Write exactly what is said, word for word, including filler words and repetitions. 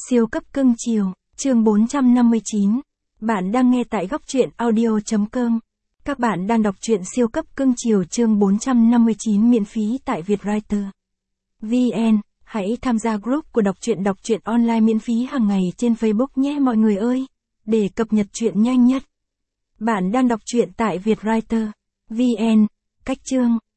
Siêu cấp cưng chiều, chương bốn trăm năm mươi chín. Bạn đang nghe tại góc truyện audio chấm com. Các bạn đang đọc truyện siêu cấp cưng chiều chương bốn trăm năm mươi chín miễn phí tại Vietwriter chấm vn. Hãy tham gia group của đọc truyện đọc truyện online miễn phí hàng ngày trên Facebook nhé mọi người ơi, để cập nhật truyện nhanh nhất. Bạn đang đọc truyện tại Vietwriter chấm vn. Cách chương.